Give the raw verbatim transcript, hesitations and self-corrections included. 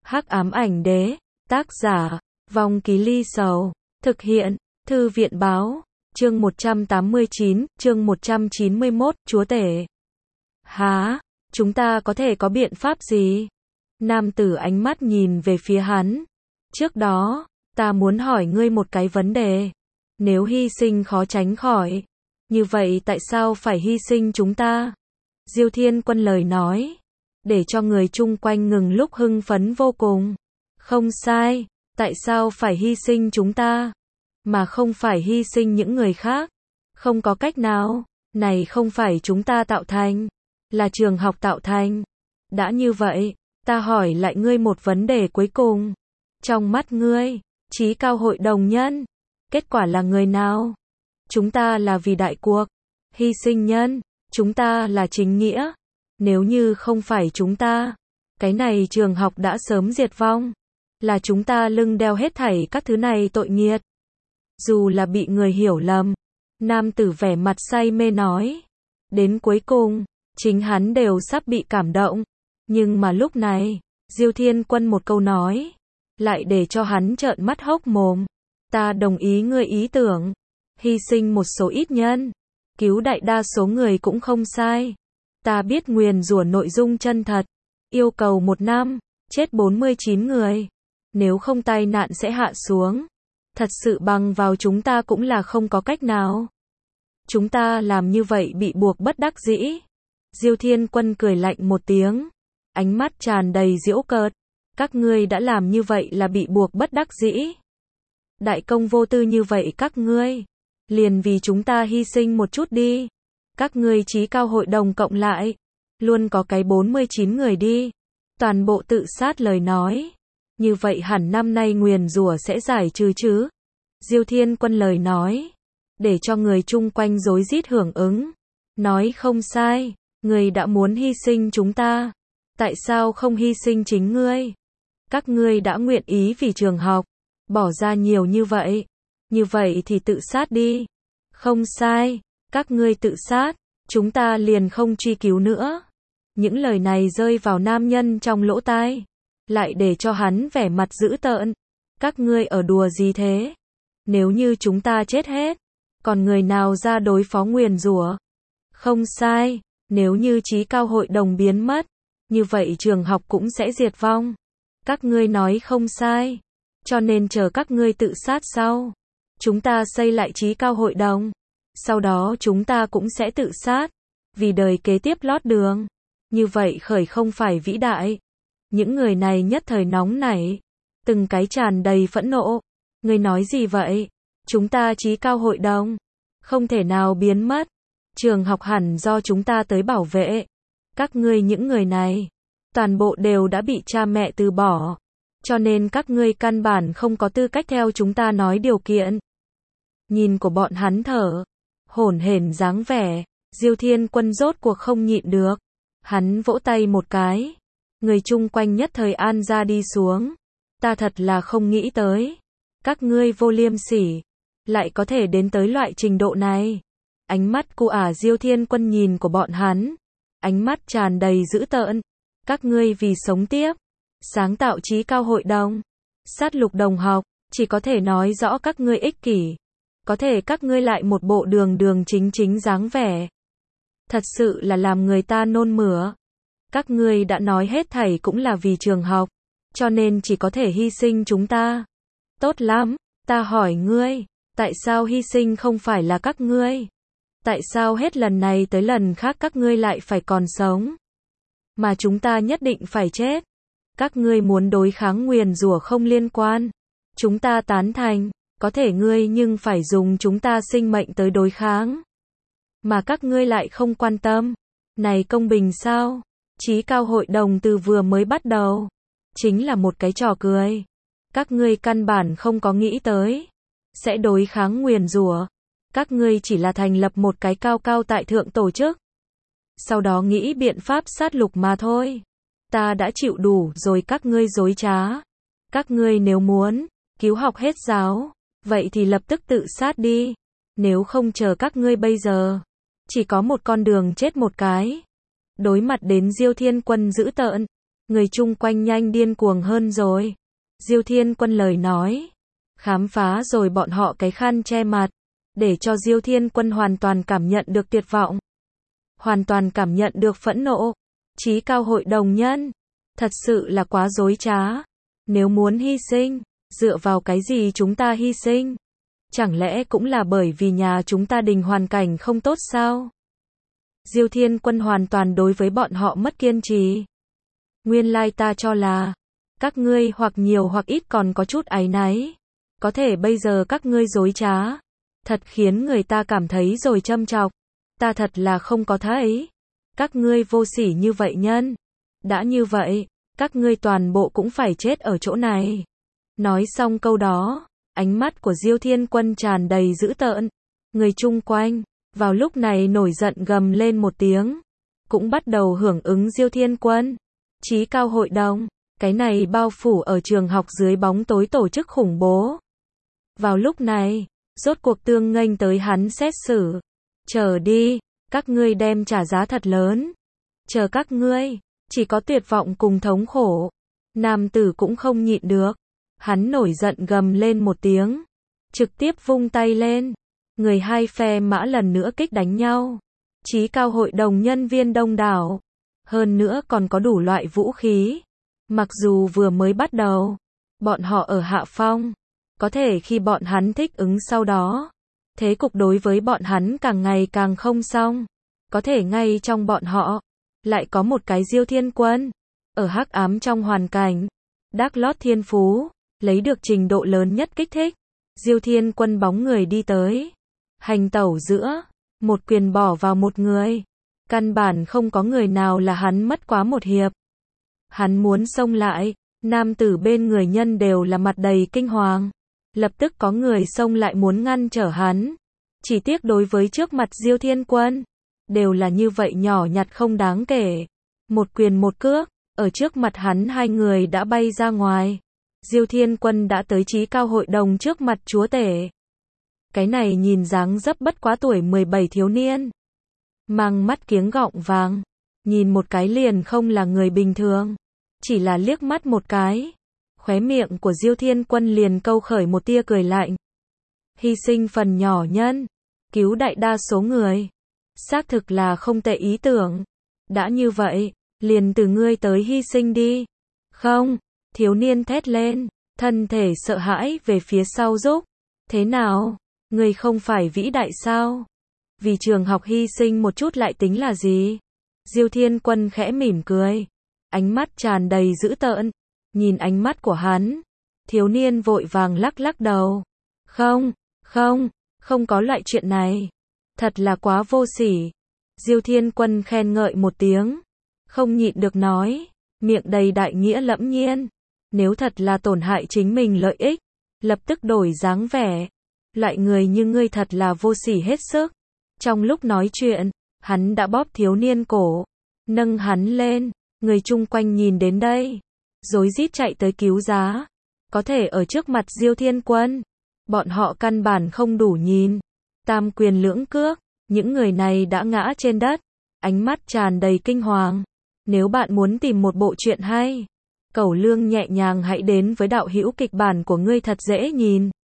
Hắc ám ảnh đế, tác giả, Vong Ký Ly Sầu, thực hiện, Thư viện báo, chương một trăm tám mươi chín, chương một trăm chín mươi mốt, chúa tể. Hả, chúng ta có thể có biện pháp gì? Nam tử ánh mắt nhìn về phía hắn. Trước đó, ta muốn hỏi ngươi một cái vấn đề. Nếu hy sinh khó tránh khỏi, như vậy tại sao phải hy sinh chúng ta? Diêu Thiên Quân lời nói, để cho người chung quanh ngừng lúc hưng phấn vô cùng. Không sai, tại sao phải hy sinh chúng ta, mà không phải hy sinh những người khác? Không có cách nào, này không phải chúng ta tạo thành, là trường học tạo thành. Đã như vậy, ta hỏi lại ngươi một vấn đề cuối cùng. Trong mắt ngươi, trí cao hội đồng nhân, kết quả là người nào? Chúng ta là vì đại cuộc, hy sinh nhân, chúng ta là chính nghĩa. Nếu như không phải chúng ta, cái này trường học đã sớm diệt vong. Là chúng ta lưng đeo hết thảy các thứ này tội nghiệt. Dù là bị người hiểu lầm, nam tử vẻ mặt say mê nói. Đến cuối cùng, chính hắn đều sắp bị cảm động. Nhưng mà lúc này, Diêu Thiên Quân một câu nói, lại để cho hắn trợn mắt hốc mồm. Ta đồng ý ngươi ý tưởng, hy sinh một số ít nhân, cứu đại đa số người cũng không sai. Ta biết nguyền rủa nội dung chân thật, yêu cầu một năm, chết bốn mươi chín người. Nếu không tai nạn sẽ hạ xuống. Thật sự bằng vào chúng ta cũng là không có cách nào. Chúng ta làm như vậy bị buộc bất đắc dĩ. Diêu Thiên Quân cười lạnh một tiếng, ánh mắt tràn đầy giễu cợt. Các ngươi đã làm như vậy là bị buộc bất đắc dĩ. Đại công vô tư như vậy các ngươi, liền vì chúng ta hy sinh một chút đi. Các ngươi trí cao hội đồng cộng lại, luôn có cái bốn mươi chín người đi. Toàn bộ tự sát lời nói. Như vậy hẳn năm nay nguyền rủa sẽ giải trừ chứ? Diêu Thiên Quân lời nói, để cho người chung quanh rối rít hưởng ứng. Nói không sai, người đã muốn hy sinh chúng ta. Tại sao không hy sinh chính ngươi? Các ngươi đã nguyện ý vì trường học, bỏ ra nhiều như vậy. Như vậy thì tự sát đi. Không sai, các ngươi tự sát, chúng ta liền không truy cứu nữa. Những lời này rơi vào nam nhân trong lỗ tai, lại để cho hắn vẻ mặt dữ tợn. Các ngươi ở đùa gì thế? Nếu như chúng ta chết hết, còn người nào ra đối phó nguyền rủa? Không sai, nếu như trí cao hội đồng biến mất, như vậy trường học cũng sẽ diệt vong. Các ngươi nói không sai, cho nên chờ các ngươi tự sát sau, chúng ta xây lại trí cao hội đồng, sau đó chúng ta cũng sẽ tự sát, vì đời kế tiếp lót đường. Như vậy khởi không phải vĩ đại. Những người này nhất thời nóng nảy, từng cái tràn đầy phẫn nộ. Ngươi nói gì vậy? Chúng ta trí cao hội đồng, không thể nào biến mất. Trường học hẳn do chúng ta tới bảo vệ. Các ngươi những người này, toàn bộ đều đã bị cha mẹ từ bỏ. Cho nên các ngươi căn bản không có tư cách theo chúng ta nói điều kiện. Nhìn của bọn hắn thở, hổn hển dáng vẻ, Diêu Thiên Quân rốt cuộc không nhịn được. Hắn vỗ tay một cái. Người chung quanh nhất thời an ra đi xuống. Ta thật là không nghĩ tới. Các ngươi vô liêm sỉ, lại có thể đến tới loại trình độ này. Ánh mắt cu ả Diêu Thiên Quân nhìn của bọn hắn, ánh mắt tràn đầy dữ tợn. Các ngươi vì sống tiếp, sáng tạo trí cao hội đồng, sát lục đồng học, chỉ có thể nói rõ các ngươi ích kỷ. Có thể các ngươi lại một bộ đường đường chính chính dáng vẻ. Thật sự là làm người ta nôn mửa. Các ngươi đã nói hết thảy cũng là vì trường học, cho nên chỉ có thể hy sinh chúng ta. Tốt lắm, ta hỏi ngươi, tại sao hy sinh không phải là các ngươi? Tại sao hết lần này tới lần khác các ngươi lại phải còn sống, mà chúng ta nhất định phải chết? Các ngươi muốn đối kháng nguyền rủa không liên quan, chúng ta tán thành, có thể ngươi nhưng phải dùng chúng ta sinh mệnh tới đối kháng, mà các ngươi lại không quan tâm. Này công bình sao? Trí cao hội đồng từ vừa mới bắt đầu chính là một cái trò cười. Các ngươi căn bản không có nghĩ tới sẽ đối kháng nguyền rủa. Các ngươi chỉ là thành lập một cái cao cao tại thượng tổ chức, sau đó nghĩ biện pháp sát lục mà thôi. Ta đã chịu đủ rồi các ngươi dối trá. Các ngươi nếu muốn cứu học hết giáo, vậy thì lập tức tự sát đi. Nếu không chờ các ngươi bây giờ, chỉ có một con đường chết một cái. Đối mặt đến Diêu Thiên Quân dữ tợn, Người chung quanh nhanh điên cuồng hơn rồi. Diêu Thiên Quân lời nói. Khám phá rồi bọn họ cái khăn che mặt. Để cho Diêu Thiên Quân hoàn toàn cảm nhận được tuyệt vọng. Hoàn toàn cảm nhận được phẫn nộ. Chí cao hội đồng nhân. Thật sự là quá dối trá. Nếu muốn hy sinh, dựa vào cái gì chúng ta hy sinh? Chẳng lẽ cũng là bởi vì nhà chúng ta đình hoàn cảnh không tốt sao? Diêu Thiên Quân hoàn toàn đối với bọn họ mất kiên trì. Nguyên lai ta cho là, các ngươi hoặc nhiều hoặc ít còn có chút áy náy. Có thể bây giờ các ngươi dối trá. Thật khiến người ta cảm thấy rồi châm chọc. Ta thật là không có thấy. Các ngươi vô sỉ như vậy nhân. Đã như vậy, các ngươi toàn bộ cũng phải chết ở chỗ này. Nói xong câu đó, ánh mắt của Diêu Thiên Quân tràn đầy dữ tợn. Người chung quanh, vào lúc này nổi giận gầm lên một tiếng. Cũng bắt đầu hưởng ứng Diêu Thiên Quân. Chí cao hội đồng, cái này bao phủ ở trường học dưới bóng tối tổ chức khủng bố. Vào lúc này, rốt cuộc tương nghênh tới hắn xét xử. Chờ đi, các ngươi đem trả giá thật lớn. Chờ các ngươi, chỉ có tuyệt vọng cùng thống khổ. Nam tử cũng không nhịn được. Hắn nổi giận gầm lên một tiếng. Trực tiếp vung tay lên. Người hai phe mã lần nữa kích đánh nhau. Chí cao hội đồng nhân viên đông đảo. Hơn nữa còn có đủ loại vũ khí. Mặc dù vừa mới bắt đầu, bọn họ ở hạ phong. Có thể khi bọn hắn thích ứng sau đó, thế cục đối với bọn hắn càng ngày càng không xong. Có thể ngay trong bọn họ, lại có một cái Diêu Thiên Quân. Ở hắc ám trong hoàn cảnh, đắc lót thiên phú, lấy được trình độ lớn nhất kích thích. Diêu Thiên Quân bóng người đi tới. Hành tẩu giữa, một quyền bỏ vào một người. Căn bản không có người nào là hắn mất quá một hiệp. Hắn muốn xông lại, nam tử bên người nhân đều là mặt đầy kinh hoàng. Lập tức có người xông lại muốn ngăn trở hắn. Chỉ tiếc đối với trước mặt Diêu Thiên Quân, đều là như vậy nhỏ nhặt không đáng kể. Một quyền một cước, ở trước mặt hắn hai người đã bay ra ngoài. Diêu Thiên Quân đã tới chí cao hội đồng trước mặt chúa tể. Cái này nhìn dáng dấp bất quá tuổi mười bảy thiếu niên. Mang mắt kiếng gọng vàng. Nhìn một cái liền không là người bình thường. Chỉ là liếc mắt một cái. Khóe miệng của Diêu Thiên Quân liền câu khởi một tia cười lạnh. Hy sinh phần nhỏ nhân. Cứu đại đa số người. Xác thực là không tệ ý tưởng. Đã như vậy, liền từ ngươi tới hy sinh đi. Không, thiếu niên thét lên. Thân thể sợ hãi về phía sau rúc. Thế nào? Ngươi không phải vĩ đại sao? Vì trường học hy sinh một chút lại tính là gì? Diêu Thiên Quân khẽ mỉm cười. Ánh mắt tràn đầy dữ tợn. Nhìn ánh mắt của hắn. Thiếu niên vội vàng lắc lắc đầu. Không, không, không có loại chuyện này. Thật là quá vô sỉ. Diêu Thiên Quân khen ngợi một tiếng. Không nhịn được nói. Miệng đầy đại nghĩa lẫm nhiên. Nếu thật là tổn hại chính mình lợi ích. Lập tức đổi dáng vẻ. Loại người như ngươi thật là vô sỉ hết sức. Trong lúc nói chuyện, hắn đã bóp thiếu niên cổ. Nâng hắn lên. Người chung quanh nhìn đến đây. Rối rít chạy tới cứu giá. Có thể ở trước mặt Diêu Thiên Quân. Bọn họ căn bản không đủ nhìn. Tam quyền lưỡng cước. Những người này đã ngã trên đất. Ánh mắt tràn đầy kinh hoàng. Nếu bạn muốn tìm một bộ truyện hay, Cẩu Lương nhẹ nhàng hãy đến với đạo hữu kịch bản của ngươi thật dễ nhìn.